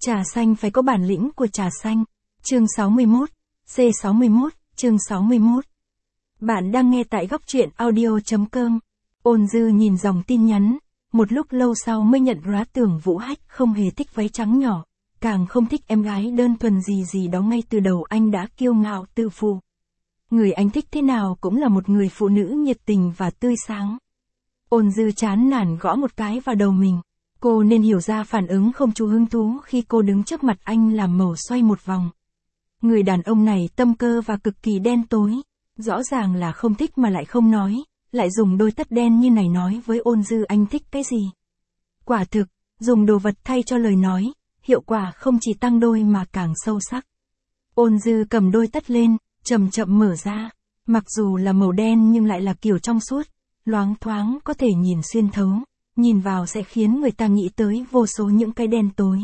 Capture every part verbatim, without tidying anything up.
Trà xanh phải có bản lĩnh của trà xanh. Chương sáu mươi mốt, C sáu mươi mốt, chương sáu mươi mốt. Bạn đang nghe tại góc truyện audio chấm com. Ôn Dư nhìn dòng tin nhắn, một lúc lâu sau mới nhận ra Tưởng Vũ Hách không hề thích váy trắng nhỏ, càng không thích em gái đơn thuần gì gì đó, ngay từ đầu anh đã kiêu ngạo tự phụ. Người anh thích thế nào cũng là một người phụ nữ nhiệt tình và tươi sáng. Ôn Dư chán nản gõ một cái vào đầu mình. Cô nên hiểu ra phản ứng không chú hứng thú khi cô đứng trước mặt anh làm màu xoay một vòng. Người đàn ông này tâm cơ và cực kỳ đen tối, rõ ràng là không thích mà lại không nói, lại dùng đôi tất đen như này nói với Ôn Dư anh thích cái gì. Quả thực, dùng đồ vật thay cho lời nói, hiệu quả không chỉ tăng đôi mà càng sâu sắc. Ôn Dư cầm đôi tất lên, chậm chậm mở ra, mặc dù là màu đen nhưng lại là kiểu trong suốt, loáng thoáng có thể nhìn xuyên thấu. Nhìn vào sẽ khiến người ta nghĩ tới vô số những cái đen tối.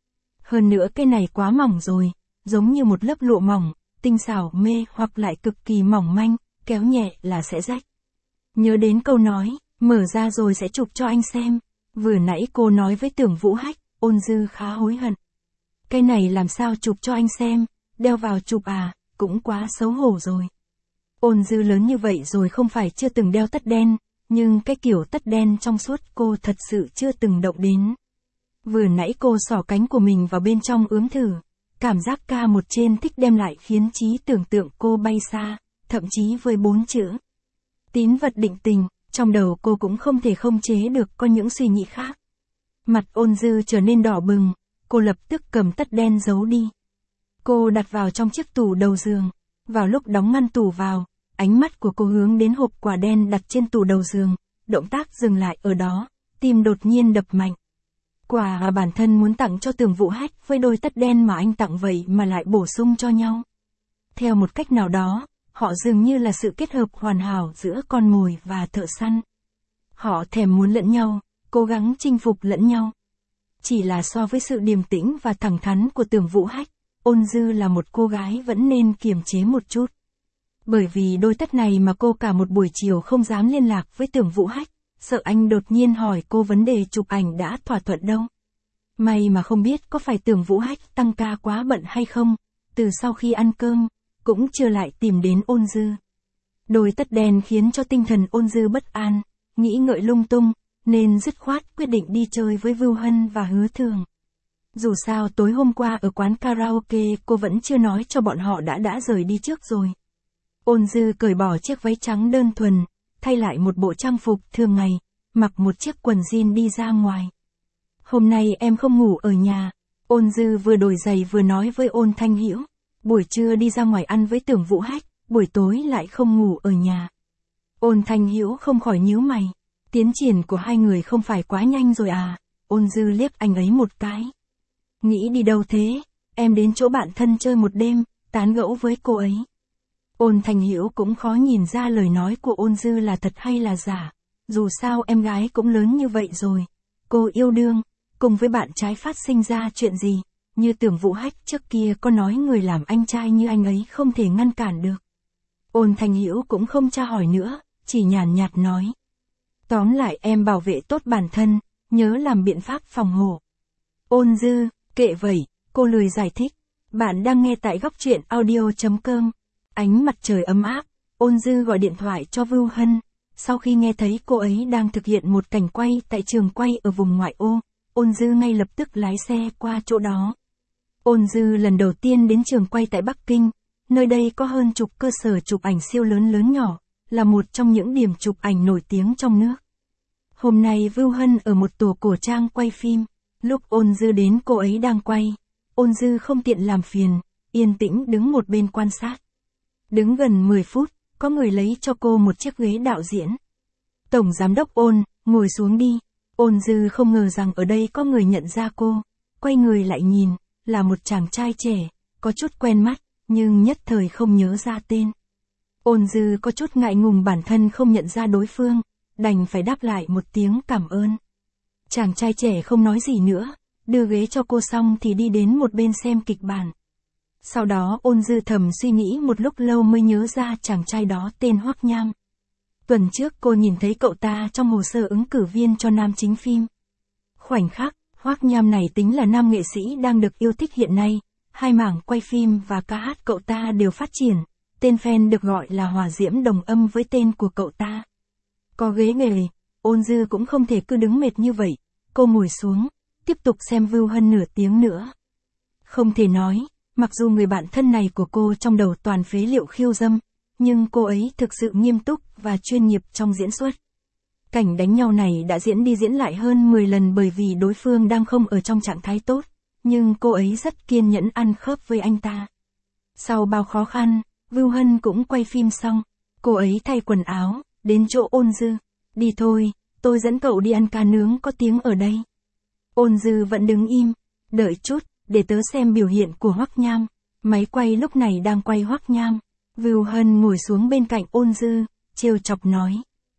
Hơn nữa cái này quá mỏng rồi, giống như một lớp lụa mỏng, tinh xảo mê hoặc lại cực kỳ mỏng manh, kéo nhẹ là sẽ rách. Nhớ đến câu nói, mở ra rồi sẽ chụp cho anh xem. Vừa nãy cô nói với Tưởng Vũ Hách, Ôn Dư khá hối hận. Cái này làm sao chụp cho anh xem, đeo vào chụp à, cũng quá xấu hổ rồi. Ôn Dư lớn như vậy rồi không phải chưa từng đeo tất đen. Nhưng cái kiểu tất đen trong suốt cô thật sự chưa từng động đến. Vừa nãy cô xỏ cánh của mình vào bên trong ướm thử. Cảm giác ca một trên thích đem lại khiến trí tưởng tượng cô bay xa, thậm chí với bốn chữ. Tín vật định tình, trong đầu cô cũng không thể không chế được có những suy nghĩ khác. Mặt Ôn Dư trở nên đỏ bừng, cô lập tức cầm tất đen giấu đi. Cô đặt vào trong chiếc tủ đầu giường, vào lúc đóng ngăn tủ vào. Ánh mắt của cô hướng đến hộp quả đen đặt trên tủ đầu giường, động tác dừng lại ở đó, tim đột nhiên đập mạnh. Quà mà bản thân muốn tặng cho Tưởng Vũ Hách với đôi tất đen mà anh tặng vậy mà lại bổ sung cho nhau. Theo một cách nào đó, họ dường như là sự kết hợp hoàn hảo giữa con mồi và thợ săn. Họ thèm muốn lẫn nhau, cố gắng chinh phục lẫn nhau. Chỉ là so với sự điềm tĩnh và thẳng thắn của Tưởng Vũ Hách, Ôn Dư là một cô gái vẫn nên kiềm chế một chút. Bởi vì đôi tất này mà cô cả một buổi chiều không dám liên lạc với Tưởng Vũ Hách, sợ anh đột nhiên hỏi cô vấn đề chụp ảnh đã thỏa thuận đâu. May mà không biết có phải Tưởng Vũ Hách tăng ca quá bận hay không, từ sau khi ăn cơm, cũng chưa lại tìm đến Ôn Dư. Đôi tất đen khiến cho tinh thần Ôn Dư bất an, nghĩ ngợi lung tung, nên dứt khoát quyết định đi chơi với Vưu Hân và Hứa Thường. Dù sao tối hôm qua ở quán karaoke cô vẫn chưa nói cho bọn họ đã đã rời đi trước rồi. Ôn Dư cởi bỏ chiếc váy trắng đơn thuần, thay lại một bộ trang phục thường ngày, mặc một chiếc quần jean đi ra ngoài. Hôm nay em không ngủ ở nhà, Ôn Dư vừa đổi giày vừa nói với Ôn Thanh Hữu. Buổi trưa đi ra ngoài ăn với Tưởng Vũ Hách, buổi tối lại không ngủ ở nhà. Ôn Thanh Hữu không khỏi nhíu mày, tiến triển của hai người không phải quá nhanh rồi à? Ôn Dư liếc anh ấy một cái. Nghĩ đi đâu thế? Em đến chỗ bạn thân chơi một đêm, tán gẫu với cô ấy. Ôn Thanh Hữu cũng khó nhìn ra lời nói của Ôn Dư là thật hay là giả, dù sao em gái cũng lớn như vậy rồi. Cô yêu đương, cùng với bạn trai phát sinh ra chuyện gì, như Tưởng Vũ Hách trước kia có nói người làm anh trai như anh ấy không thể ngăn cản được. Ôn Thanh Hữu cũng không tra hỏi nữa, chỉ nhàn nhạt nói. Tóm lại em bảo vệ tốt bản thân, nhớ làm biện pháp phòng hộ. Ôn Dư, kệ vậy, cô lười giải thích. Bạn đang nghe tại góc truyện audio chấm com. Ánh mặt trời ấm áp, Ôn Dư gọi điện thoại cho Vưu Hân. Sau khi nghe thấy cô ấy đang thực hiện một cảnh quay tại trường quay ở vùng ngoại ô, Ôn Dư ngay lập tức lái xe qua chỗ đó. Ôn Dư lần đầu tiên đến trường quay tại Bắc Kinh, nơi đây có hơn chục cơ sở chụp ảnh siêu lớn lớn nhỏ, là một trong những điểm chụp ảnh nổi tiếng trong nước. Hôm nay Vưu Hân ở một tổ cổ trang quay phim, lúc Ôn Dư đến cô ấy đang quay. Ôn Dư không tiện làm phiền, yên tĩnh đứng một bên quan sát. Đứng gần mười phút, có người lấy cho cô một chiếc ghế đạo diễn. Tổng giám đốc Ôn, ngồi xuống đi. Ôn Dư không ngờ rằng ở đây có người nhận ra cô, quay người lại nhìn, là một chàng trai trẻ, có chút quen mắt, nhưng nhất thời không nhớ ra tên. Ôn Dư có chút ngại ngùng bản thân không nhận ra đối phương, đành phải đáp lại một tiếng cảm ơn. Chàng trai trẻ không nói gì nữa, đưa ghế cho cô xong thì đi đến một bên xem kịch bản. Sau đó Ôn Dư thầm suy nghĩ một lúc lâu mới nhớ ra chàng trai đó tên Hoắc Nham. Tuần trước cô nhìn thấy cậu ta trong hồ sơ ứng cử viên cho nam chính phim. Khoảnh khắc, Hoắc Nham này tính là nam nghệ sĩ đang được yêu thích hiện nay, hai mảng quay phim và ca hát cậu ta đều phát triển, tên fan được gọi là hỏa diễm đồng âm với tên của cậu ta. Có ghế nghề, Ôn Dư cũng không thể cứ đứng mệt như vậy, cô ngồi xuống, tiếp tục xem Vưu Hân nửa tiếng nữa. Không thể nói, mặc dù người bạn thân này của cô trong đầu toàn phế liệu khiêu dâm, nhưng cô ấy thực sự nghiêm túc và chuyên nghiệp trong diễn xuất. Cảnh đánh nhau này đã diễn đi diễn lại hơn mười lần bởi vì đối phương đang không ở trong trạng thái tốt, nhưng cô ấy rất kiên nhẫn ăn khớp với anh ta. Sau bao khó khăn, Vưu Hân cũng quay phim xong, cô ấy thay quần áo, đến chỗ Ôn Dư. Đi thôi, tôi dẫn cậu đi ăn cá nướng có tiếng ở đây. Ôn Dư vẫn đứng im, đợi chút, để tớ xem biểu hiện của Hoắc Nham. Máy quay lúc này đang quay Hoắc Nham. Vưu Hân ngồi xuống bên cạnh Ôn Dư, trêu chọc nói.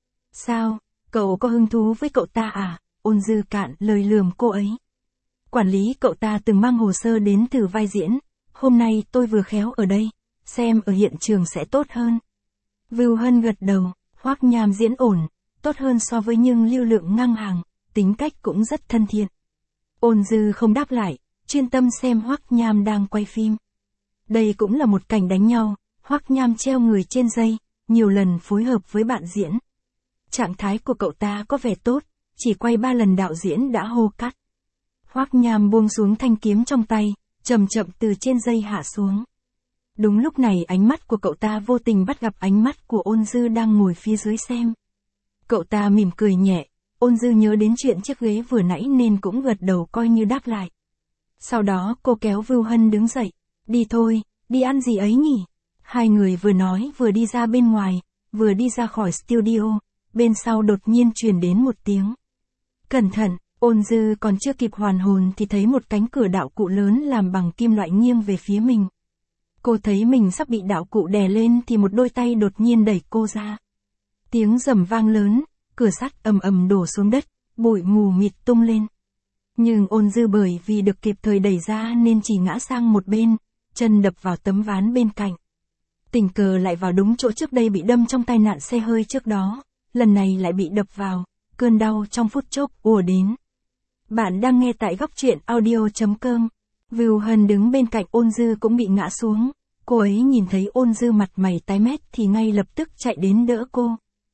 Sao, cậu có hứng thú với cậu ta à? Ôn Dư cạn lời lườm cô ấy. Quản lý cậu ta từng mang hồ sơ đến thử vai diễn, hôm nay tôi vừa khéo ở đây, xem ở hiện trường sẽ tốt hơn. Vưu Hân gật đầu, Hoắc Nham diễn ổn, tốt hơn so với nhưng lưu lượng ngang hàng, tính cách cũng rất thân thiện. Ôn Dư không đáp lại, chuyên tâm xem Hoắc Nham đang quay phim. Đây cũng là một cảnh đánh nhau, Hoắc Nham treo người trên dây, nhiều lần phối hợp với bạn diễn. Trạng thái của cậu ta có vẻ tốt, chỉ quay ba lần đạo diễn đã hô cắt. Hoắc Nham buông xuống thanh kiếm trong tay, chậm chậm từ trên dây hạ xuống. Đúng lúc này ánh mắt của cậu ta vô tình bắt gặp ánh mắt của Ôn Dư đang ngồi phía dưới xem. Cậu ta mỉm cười nhẹ, Ôn Dư nhớ đến chuyện chiếc ghế vừa nãy nên cũng gật đầu coi như đáp lại. Sau đó cô kéo Vưu Hân đứng dậy, đi thôi, đi ăn gì ấy nhỉ? Hai người vừa nói vừa đi ra bên ngoài, vừa đi ra khỏi studio, bên sau đột nhiên truyền đến một tiếng. Cẩn thận, Ôn Dư còn chưa kịp hoàn hồn thì thấy một cánh cửa đạo cụ lớn làm bằng kim loại nghiêng về phía mình. Cô thấy mình sắp bị đạo cụ đè lên thì một đôi tay đột nhiên đẩy cô ra. Tiếng rầm vang lớn, cửa sắt ầm ầm đổ xuống đất, bụi mù mịt tung lên. Nhưng Ôn Dư bởi vì được kịp thời đẩy ra nên chỉ ngã sang một bên, chân đập vào tấm ván bên cạnh. Tình cờ lại vào đúng chỗ trước đây bị đâm trong tai nạn xe hơi trước đó, lần này lại bị đập vào, cơn đau trong phút chốc ùa đến. Bạn đang nghe tại góc truyện audio chấm com. Vưu Hân đứng bên cạnh Ôn Dư cũng bị ngã xuống, cô ấy nhìn thấy Ôn Dư mặt mày tái mét thì ngay lập tức chạy đến đỡ cô.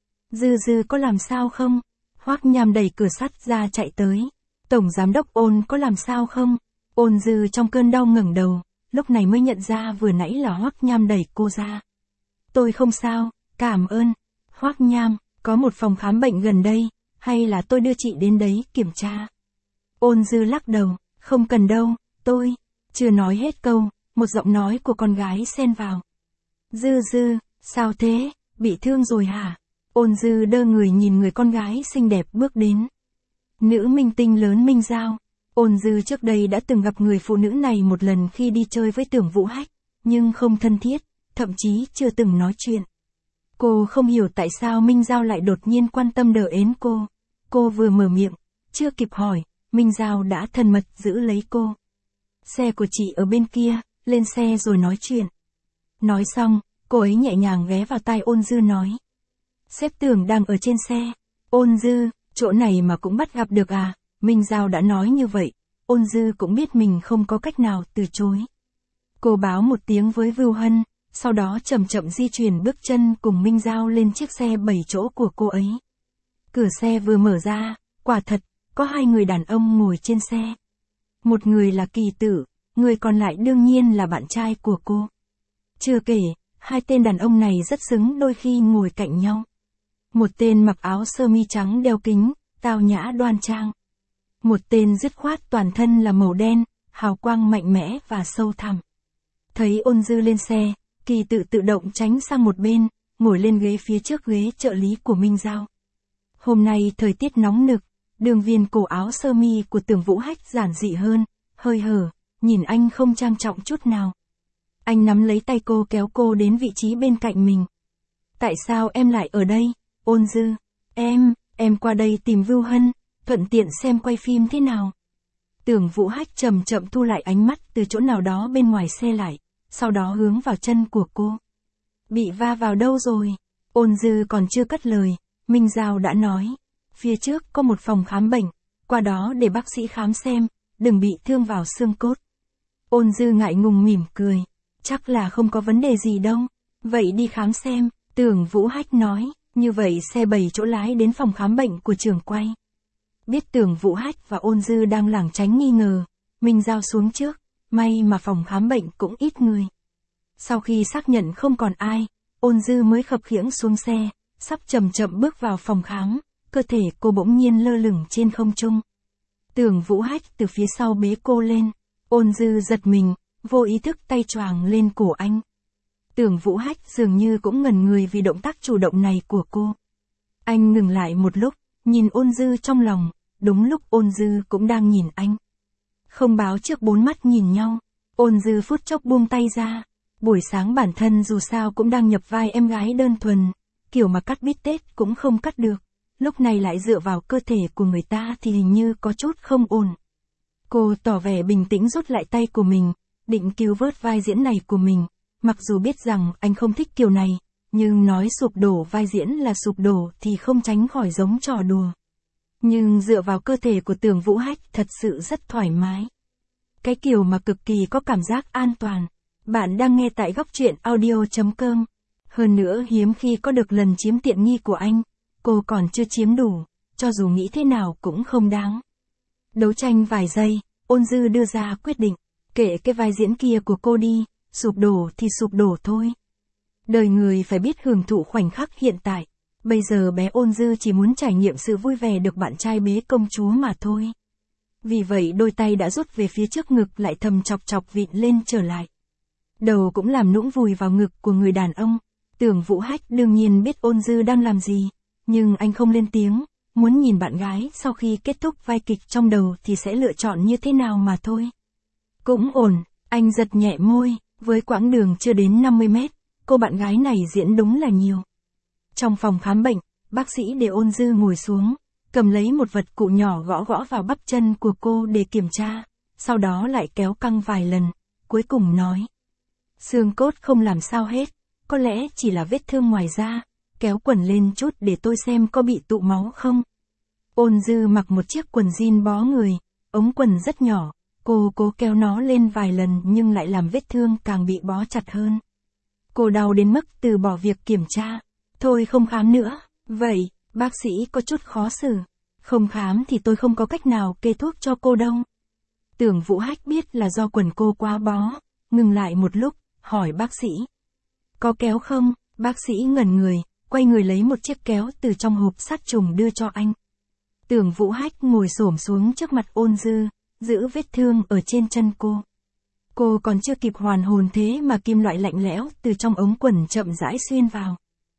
Dư Dư có làm sao không? Hoắc Nham đẩy cửa sắt ra chạy tới. Tổng giám đốc Ôn có làm sao không? Ôn Dư trong cơn đau ngẩng đầu, lúc này mới nhận ra vừa nãy là Hoắc Nham đẩy cô ra. Tôi không sao, cảm ơn. Hoắc Nham, có một phòng khám bệnh gần đây, hay là tôi đưa chị đến đấy kiểm tra? Ôn Dư lắc đầu, không cần đâu, tôi, chưa nói hết câu, một giọng nói của con gái xen vào. Dư Dư, sao thế, bị thương rồi hả? Ôn Dư đơ người nhìn người con gái xinh đẹp bước đến. Nữ minh tinh lớn Minh Giao. Ôn Dư trước đây đã từng gặp người phụ nữ này một lần khi đi chơi với Tưởng Vũ Hách, nhưng không thân thiết, thậm chí chưa từng nói chuyện. Cô không hiểu tại sao Minh Giao lại đột nhiên quan tâm đỡ ến cô. Cô vừa mở miệng, chưa kịp hỏi, Minh Giao đã thân mật giữ lấy cô. Xe của chị ở bên kia, lên xe rồi nói chuyện. Nói xong, cô ấy nhẹ nhàng ghé vào tai Ôn Dư nói. Sếp Tưởng đang ở trên xe. Ôn Dư, chỗ này mà cũng bắt gặp được à? Minh Giao đã nói như vậy, Ôn Dư cũng biết mình không có cách nào từ chối. Cô báo một tiếng với Vưu Hân, sau đó chậm chậm di chuyển bước chân cùng Minh Giao lên chiếc xe bảy chỗ của cô ấy. Cửa xe vừa mở ra, quả thật, có hai người đàn ông ngồi trên xe. Một người là Kỳ Tử, người còn lại đương nhiên là bạn trai của cô. Chưa kể, hai tên đàn ông này rất xứng đôi khi ngồi cạnh nhau. Một tên mặc áo sơ mi trắng đeo kính, tao nhã đoan trang. Một tên dứt khoát toàn thân là màu đen, hào quang mạnh mẽ và sâu thẳm. Thấy Ôn Dư lên xe, Kỳ Tự tự động tránh sang một bên, ngồi lên ghế phía trước ghế trợ lý của Minh Giao. Hôm nay thời tiết nóng nực, đường viền cổ áo sơ mi của Tưởng Vũ Hách giản dị hơn, hơi hở, nhìn anh không trang trọng chút nào. Anh nắm lấy tay cô kéo cô đến vị trí bên cạnh mình. Tại sao em lại ở đây, Ôn Dư? Em, em qua đây tìm Vưu Hân, thuận tiện xem quay phim thế nào. Tưởng Vũ Hách chậm chậm thu lại ánh mắt từ chỗ nào đó bên ngoài xe lại, sau đó hướng vào chân của cô. Bị va vào đâu rồi? Ôn Dư còn chưa cất lời, Minh Giao đã nói. Phía trước có một phòng khám bệnh, qua đó để bác sĩ khám xem, đừng bị thương vào xương cốt. Ôn Dư ngại ngùng mỉm cười, chắc là không có vấn đề gì đâu, vậy đi khám xem, Tưởng Vũ Hách nói, như vậy xe bảy chỗ lái đến phòng khám bệnh của trường quay. Biết Tưởng Vũ Hách và Ôn Dư đang lảng tránh nghi ngờ, Minh Giao xuống trước, may mà phòng khám bệnh cũng ít người. Sau khi xác nhận không còn ai, Ôn Dư mới khập khiễng xuống xe, sắp chậm chậm bước vào phòng khám, cơ thể cô bỗng nhiên lơ lửng trên không trung. Tưởng Vũ Hách từ phía sau bế cô lên, Ôn Dư giật mình, vô ý thức tay choàng lên cổ anh. Tưởng Vũ Hách dường như cũng ngẩn người vì động tác chủ động này của cô. Anh ngừng lại một lúc, nhìn Ôn Dư trong lòng, đúng lúc Ôn Dư cũng đang nhìn anh. Không báo trước bốn mắt nhìn nhau, Ôn Dư phút chốc buông tay ra. Buổi sáng bản thân dù sao cũng đang nhập vai em gái đơn thuần, kiểu mà cắt bít tết cũng không cắt được, lúc này lại dựa vào cơ thể của người ta thì hình như có chút không ổn. Cô tỏ vẻ bình tĩnh rút lại tay của mình, định cứu vớt vai diễn này của mình, mặc dù biết rằng anh không thích kiểu này, nhưng nói sụp đổ vai diễn là sụp đổ thì không tránh khỏi giống trò đùa. Nhưng dựa vào cơ thể của Tưởng Vũ Hách thật sự rất thoải mái. Cái kiểu mà cực kỳ có cảm giác an toàn. Bạn đang nghe tại góc truyện audio chấm com. Hơn nữa hiếm khi có được lần chiếm tiện nghi của anh, cô còn chưa chiếm đủ, cho dù nghĩ thế nào cũng không đáng. Đấu tranh vài giây, Ôn Dư đưa ra quyết định, kệ cái vai diễn kia của cô đi, sụp đổ thì sụp đổ thôi. Đời người phải biết hưởng thụ khoảnh khắc hiện tại, bây giờ bé Ôn Dư chỉ muốn trải nghiệm sự vui vẻ được bạn trai bế công chúa mà thôi. Vì vậy đôi tay đã rút về phía trước ngực lại thầm chọc chọc vịn lên trở lại. Đầu cũng làm nũng vùi vào ngực của người đàn ông. Tưởng Vũ Hách đương nhiên biết Ôn Dư đang làm gì, nhưng anh không lên tiếng, muốn nhìn bạn gái sau khi kết thúc vai kịch trong đầu thì sẽ lựa chọn như thế nào mà thôi. Cũng ổn, anh giật nhẹ môi, với quãng đường chưa đến năm mươi mét, cô bạn gái này diễn đúng là nhiều. Trong phòng khám bệnh, bác sĩ để Ôn Dư ngồi xuống, cầm lấy một vật cụ nhỏ gõ gõ vào bắp chân của cô để kiểm tra, sau đó lại kéo căng vài lần, cuối cùng nói. Xương cốt không làm sao hết, có lẽ chỉ là vết thương ngoài da, kéo quần lên chút để tôi xem có bị tụ máu không. Ôn Dư mặc một chiếc quần jean bó người, ống quần rất nhỏ, cô cố kéo nó lên vài lần nhưng lại làm vết thương càng bị bó chặt hơn. Cô đau đến mức từ bỏ việc kiểm tra, thôi không khám nữa, vậy, bác sĩ có chút khó xử, không khám thì tôi không có cách nào kê thuốc cho cô đâu. Tưởng Vũ Hách biết là do quần cô quá bó, ngừng lại một lúc, hỏi bác sĩ. Có kéo không? Bác sĩ ngẩn người, quay người lấy một chiếc kéo từ trong hộp sát trùng đưa cho anh. Tưởng Vũ Hách ngồi xổm xuống trước mặt Ôn Dư, giữ vết thương ở trên chân cô. Cô còn chưa kịp hoàn hồn thế mà kim loại lạnh lẽo từ trong ống quần chậm rãi xuyên vào.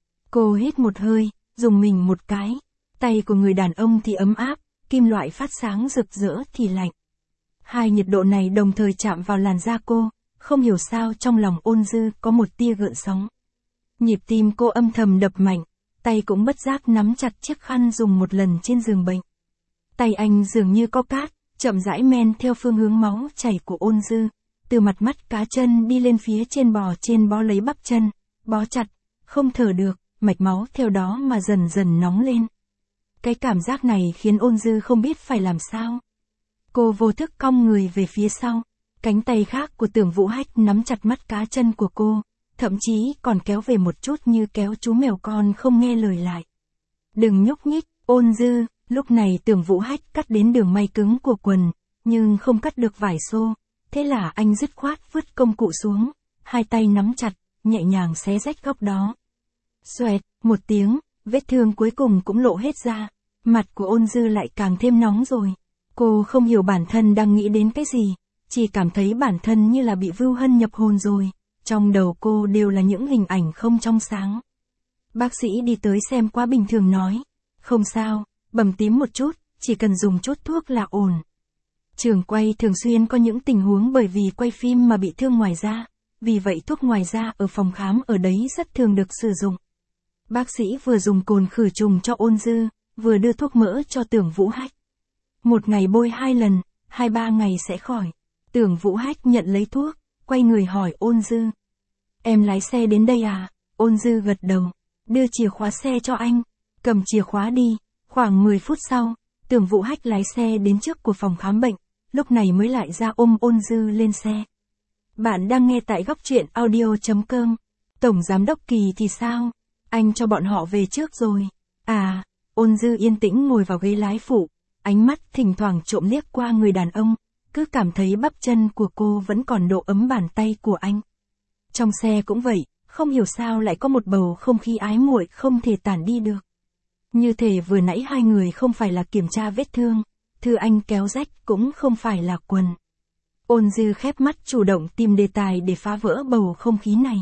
Cô hít một hơi, dùng mình một cái, tay của người đàn ông thì ấm áp, kim loại phát sáng rực rỡ thì lạnh. Hai nhiệt độ này đồng thời chạm vào làn da cô, không hiểu sao trong lòng Ôn Dư có một tia gợn sóng. Nhịp tim cô âm thầm đập mạnh, tay cũng bất giác nắm chặt chiếc khăn dùng một lần trên giường bệnh. Tay anh dường như có cát, chậm rãi men theo phương hướng máu chảy của Ôn Dư, từ mặt mắt cá chân đi lên phía trên bò trên bó lấy bắp chân, bó chặt, không thở được, mạch máu theo đó mà dần dần nóng lên. Cái cảm giác này khiến Ôn Dư không biết phải làm sao. Cô vô thức cong người về phía sau, cánh tay khác của Tưởng Vũ Hách nắm chặt mắt cá chân của cô, thậm chí còn kéo về một chút như kéo chú mèo con không nghe lời lại. Đừng nhúc nhích, Ôn Dư. Lúc này Tưởng Vũ Hách cắt đến đường may cứng của quần, nhưng không cắt được vải xô, thế là anh dứt khoát vứt công cụ xuống, hai tay nắm chặt, nhẹ nhàng xé rách góc đó. Xoẹt, một tiếng, vết thương cuối cùng cũng lộ hết ra, mặt của Ôn Dư lại càng thêm nóng rồi. Cô không hiểu bản thân đang nghĩ đến cái gì, chỉ cảm thấy bản thân như là bị vưu hân nhập hồn rồi, trong đầu cô đều là những hình ảnh không trong sáng. Bác sĩ đi tới xem qua bình thường nói, không sao. Bầm tím một chút, chỉ cần dùng chút thuốc là ổn. Trường quay thường xuyên có những tình huống bởi vì quay phim mà bị thương ngoài da, vì vậy thuốc ngoài da ở phòng khám ở đấy rất thường được sử dụng. Bác sĩ vừa dùng cồn khử trùng cho Ôn Dư, vừa đưa thuốc mỡ cho Tưởng Vũ Hách. Một ngày bôi hai lần, hai ba ngày sẽ khỏi. Tưởng Vũ Hách nhận lấy thuốc, quay người hỏi Ôn Dư. Em lái xe đến đây à? Ôn Dư gật đầu, đưa chìa khóa xe cho anh, cầm chìa khóa đi. Khoảng mười phút sau, Tưởng Vũ Hách lái xe đến trước của phòng khám bệnh, lúc này mới lại ra ôm Ôn Dư lên xe. Bạn đang nghe tại góc truyện audio chấm com. Tổng Giám đốc Kỳ thì sao? Anh cho bọn họ về trước rồi. À, Ôn Dư yên tĩnh ngồi vào ghế lái phụ, ánh mắt thỉnh thoảng trộm liếc qua người đàn ông, cứ cảm thấy bắp chân của cô vẫn còn độ ấm bàn tay của anh. Trong xe cũng vậy, không hiểu sao lại có một bầu không khí ái muội không thể tản đi được. Như thể vừa nãy hai người không phải là kiểm tra vết thương, thư anh kéo rách cũng không phải là quần. Ôn Dư khép mắt chủ động tìm đề tài để phá vỡ bầu không khí này.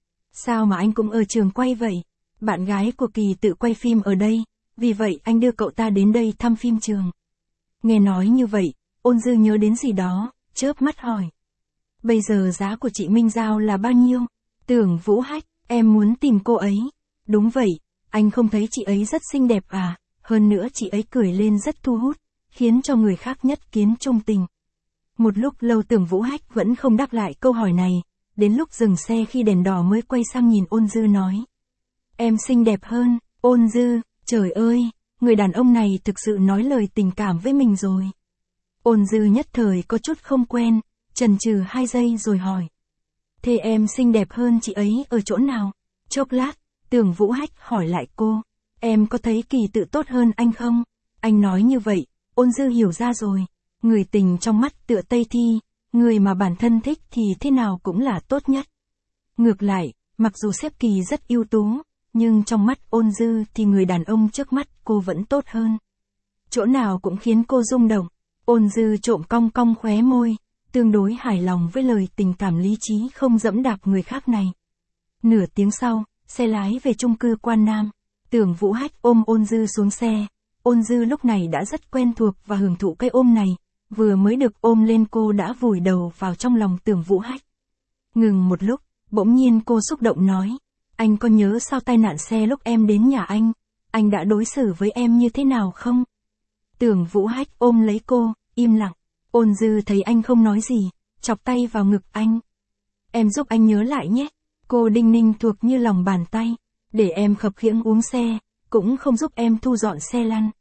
Sao mà anh cũng ở trường quay vậy? Bạn gái của Kỳ tự quay phim ở đây, vì vậy anh đưa cậu ta đến đây thăm phim trường. Nghe nói như vậy, Ôn Dư nhớ đến gì đó, chớp mắt hỏi. Bây giờ giá của chị Minh Giao là bao nhiêu? Tưởng Vũ Hách, em muốn tìm cô ấy. Đúng vậy, anh không thấy chị ấy rất xinh đẹp à, hơn nữa chị ấy cười lên rất thu hút, khiến cho người khác nhất kiến trung tình. Một lúc lâu Tưởng Vũ Hách vẫn không đáp lại câu hỏi này, đến lúc dừng xe khi đèn đỏ mới quay sang nhìn Ôn Dư nói. Em xinh đẹp hơn, Ôn Dư, trời ơi, người đàn ông này thực sự nói lời tình cảm với mình rồi. Ôn Dư nhất thời có chút không quen, chần chừ hai giây rồi hỏi. Thế em xinh đẹp hơn chị ấy ở chỗ nào? Chốc lát, Tưởng Vũ Hách hỏi lại cô. Em có thấy Kỳ tự tốt hơn anh không? Anh nói như vậy, Ôn Dư hiểu ra rồi. Người tình trong mắt tựa Tây Thi, người mà bản thân thích thì thế nào cũng là tốt nhất. Ngược lại, mặc dù sếp Kỳ rất ưu tú, nhưng trong mắt Ôn Dư thì người đàn ông trước mắt cô vẫn tốt hơn. Chỗ nào cũng khiến cô rung động. Ôn Dư trộm cong cong khóe môi, tương đối hài lòng với lời tình cảm lý trí không dẫm đạp người khác này. Nửa tiếng sau, xe lái về chung cư Quan Nam. Tưởng Vũ Hách ôm Ôn Dư xuống xe. Ôn Dư lúc này đã rất quen thuộc và hưởng thụ cái ôm này, vừa mới được ôm lên cô đã vùi đầu vào trong lòng Tưởng Vũ Hách. Ngừng một lúc, bỗng nhiên cô xúc động nói. Anh có nhớ sau tai nạn xe lúc em đến nhà anh, anh đã đối xử với em như thế nào không? Tưởng Vũ Hách ôm lấy cô, im lặng. Ôn Dư thấy anh không nói gì, chọc tay vào ngực anh. Em giúp anh nhớ lại nhé. Cô đinh ninh thuộc như lòng bàn tay. Để em khập khiễng uống xe, cũng không giúp em thu dọn xe lăn.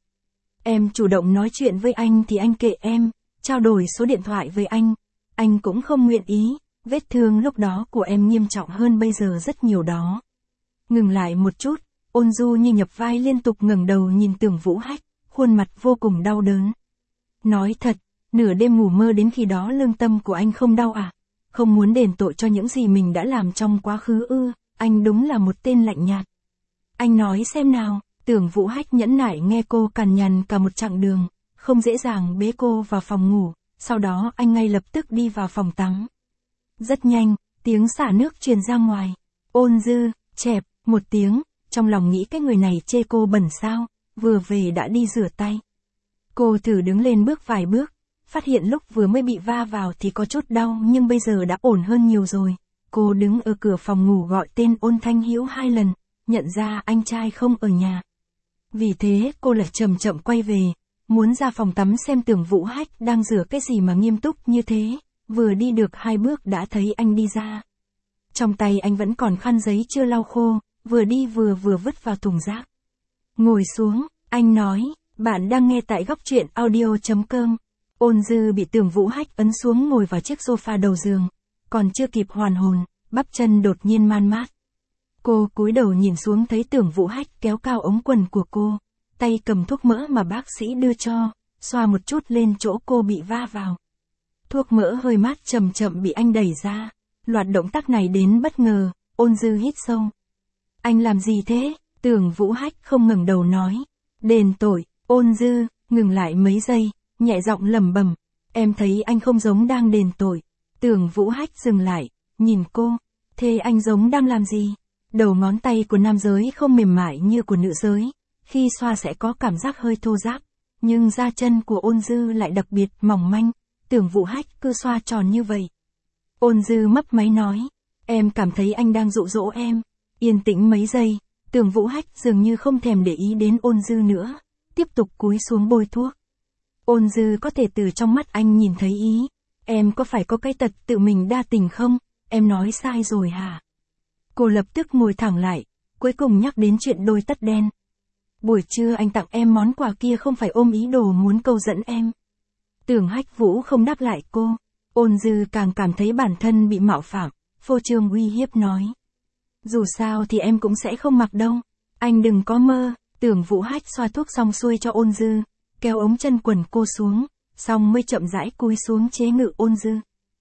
Em chủ động nói chuyện với anh thì anh kệ em, trao đổi số điện thoại với anh. Anh cũng không nguyện ý, vết thương lúc đó của em nghiêm trọng hơn bây giờ rất nhiều đó. Ngừng lại một chút, Ôn Du như nhập vai liên tục ngẩng đầu nhìn Tưởng Vũ Hách, khuôn mặt vô cùng đau đớn. Nói thật, nửa đêm ngủ mơ đến khi đó lương tâm của anh không đau à? Không muốn đền tội cho những gì mình đã làm trong quá khứ ư? Anh đúng là một tên lạnh nhạt. Anh nói xem nào. Tưởng Vũ Hách nhẫn nại nghe cô cằn nhằn cả một chặng đường, không dễ dàng bế cô vào phòng ngủ, sau đó anh ngay lập tức đi vào phòng tắm. Rất nhanh, tiếng xả nước truyền ra ngoài. Ôn Dư, chẹp, một tiếng, trong lòng nghĩ cái người này chê cô bẩn sao, vừa về đã đi rửa tay. Cô thử đứng lên bước vài bước, phát hiện lúc vừa mới bị va vào thì có chút đau nhưng bây giờ đã ổn hơn nhiều rồi. Cô đứng ở cửa phòng ngủ gọi tên Ôn Thanh Hữu hai lần, nhận ra anh trai không ở nhà. Vì thế cô lại chậm chậm quay về, muốn ra phòng tắm xem Tưởng Vũ Hách đang rửa cái gì mà nghiêm túc như thế, vừa đi được hai bước đã thấy anh đi ra. Trong tay anh vẫn còn khăn giấy chưa lau khô, vừa đi vừa vừa vứt vào thùng rác. Ngồi xuống, anh nói, bạn đang nghe tại góc truyện audio chấm com. Ôn Dư bị Tưởng Vũ Hách ấn xuống ngồi vào chiếc sofa đầu giường, còn chưa kịp hoàn hồn, bắp chân đột nhiên man mát. Cô cúi đầu nhìn xuống thấy Tưởng Vũ Hách kéo cao ống quần của cô, tay cầm thuốc mỡ mà bác sĩ đưa cho, xoa một chút lên chỗ cô bị va vào. Thuốc mỡ hơi mát chậm chậm bị anh đẩy ra, loạt động tác này đến bất ngờ, Ôn Dư hít sâu. Anh làm gì thế? Tưởng Vũ Hách không ngẩng đầu nói. Đền tội. Ôn Dư ngừng lại mấy giây, nhẹ giọng lẩm bẩm. Em thấy anh không giống đang đền tội. Tưởng Vũ Hách dừng lại, nhìn cô. Thế anh giống đang làm gì? Đầu ngón tay của nam giới không mềm mại như của nữ giới, khi xoa sẽ có cảm giác hơi thô ráp, nhưng da chân của Ôn Dư lại đặc biệt mỏng manh. Tưởng Vũ Hách cứ xoa tròn như vậy. Ôn Dư mấp máy nói, em cảm thấy anh đang dụ dỗ em. Yên tĩnh mấy giây, Tưởng Vũ Hách dường như không thèm để ý đến Ôn Dư nữa, tiếp tục cúi xuống bôi thuốc. Ôn Dư có thể từ trong mắt anh nhìn thấy ý. Em có phải có cái tật tự mình đa tình không? Em nói sai rồi hả? Cô lập tức ngồi thẳng lại, cuối cùng nhắc đến chuyện đôi tất đen. buổi trưa anh tặng em món quà kia không phải ôm ý đồ muốn câu dẫn em. Tưởng Hách Vũ không đáp lại cô. Ôn Dư càng cảm thấy bản thân bị mạo phạm, phô trương uy hiếp nói. Dù sao thì em cũng sẽ không mặc đâu. Anh đừng có mơ. Tưởng Vũ Hách xoa thuốc xong xuôi cho Ôn Dư, kéo ống chân quần cô xuống, xong mới chậm rãi cúi xuống chế ngự Ôn Dư.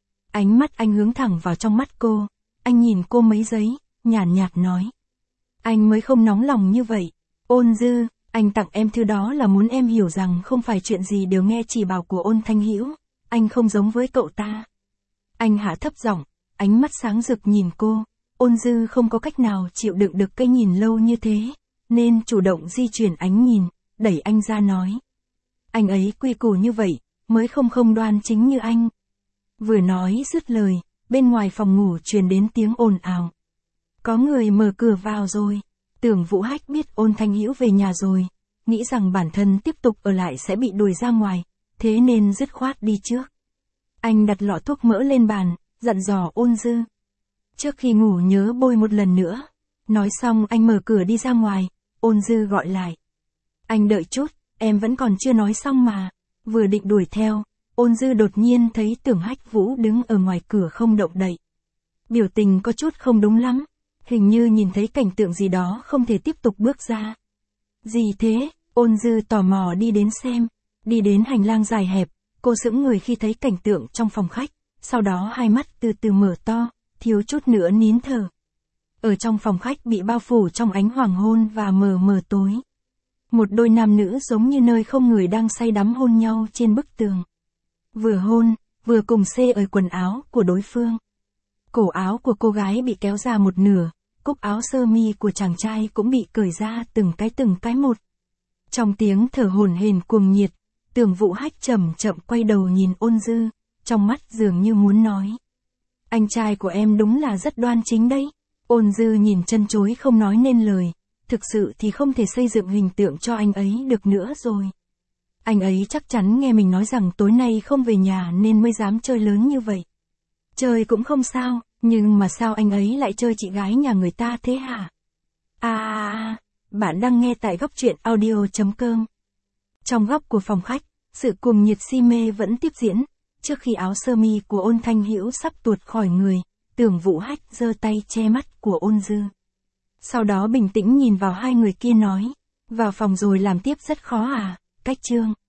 Ánh mắt anh hướng thẳng vào trong mắt cô. Anh nhìn cô mấy giây, nhàn nhạt nói. Anh mới không nóng lòng như vậy. Ôn Dư, anh tặng em thứ đó là muốn em hiểu rằng không phải chuyện gì đều nghe chỉ bảo của Ôn Thanh Hữu. Anh không giống với cậu ta. Anh hạ thấp giọng, ánh mắt sáng rực nhìn cô. Ôn Dư không có cách nào chịu đựng được cái nhìn lâu như thế, nên chủ động di chuyển ánh nhìn, đẩy anh ra nói. Anh ấy quy củ như vậy, mới không không đoan chính như anh. Vừa nói dứt lời, bên ngoài phòng ngủ truyền đến tiếng ồn ào. Có người mở cửa vào rồi. Tưởng Vũ Hách biết Ôn Thanh Hữu về nhà rồi, nghĩ rằng bản thân tiếp tục ở lại sẽ bị đuổi ra ngoài, thế nên dứt khoát đi trước. Anh đặt lọ thuốc mỡ lên bàn, dặn dò Ôn Dư. Trước khi ngủ nhớ bôi một lần nữa. Nói xong anh mở cửa đi ra ngoài. Ôn Dư gọi lại. Anh đợi chút, em vẫn còn chưa nói xong mà. Vừa định đuổi theo, Ôn Dư đột nhiên thấy Tưởng Hách Vũ đứng ở ngoài cửa không động đậy. Biểu tình có chút không đúng lắm. Hình như nhìn thấy cảnh tượng gì đó không thể tiếp tục bước ra. Gì thế? Ôn Dư tò mò đi đến xem. Đi đến hành lang dài hẹp, cô sững người khi thấy cảnh tượng trong phòng khách. Sau đó hai mắt từ từ mở to, thiếu chút nữa nín thở. Ở trong phòng khách bị bao phủ trong ánh hoàng hôn và mờ mờ tối. Một đôi nam nữ giống như nơi không người đang say đắm hôn nhau trên bức tường. Vừa hôn, vừa cùng xê ở quần áo của đối phương. Cổ áo của cô gái bị kéo ra một nửa, cúc áo sơ mi của chàng trai cũng bị cởi ra từng cái từng cái một. Trong tiếng thở hổn hển cuồng nhiệt, Tưởng Vũ Hách chậm chậm quay đầu nhìn Ôn Dư, trong mắt dường như muốn nói. Anh trai của em đúng là rất đoan chính đấy. Ôn Dư nhìn chân chối không nói nên lời, thực sự thì không thể xây dựng hình tượng cho anh ấy được nữa rồi. Anh ấy chắc chắn nghe mình nói rằng tối nay không về nhà nên mới dám chơi lớn như vậy. Chơi cũng không sao, nhưng mà sao anh ấy lại chơi chị gái nhà người ta thế hả? À, à, à, bạn đang nghe tại góc truyện audio chấm com. Trong góc của phòng khách, sự cuồng nhiệt si mê vẫn tiếp diễn. Trước khi áo sơ mi của Ôn Thanh Hữu sắp tuột khỏi người, Tưởng Vũ Hách giơ tay che mắt của Ôn Dư. Sau đó bình tĩnh nhìn vào hai người kia nói, vào phòng rồi làm tiếp rất khó à, cách chương.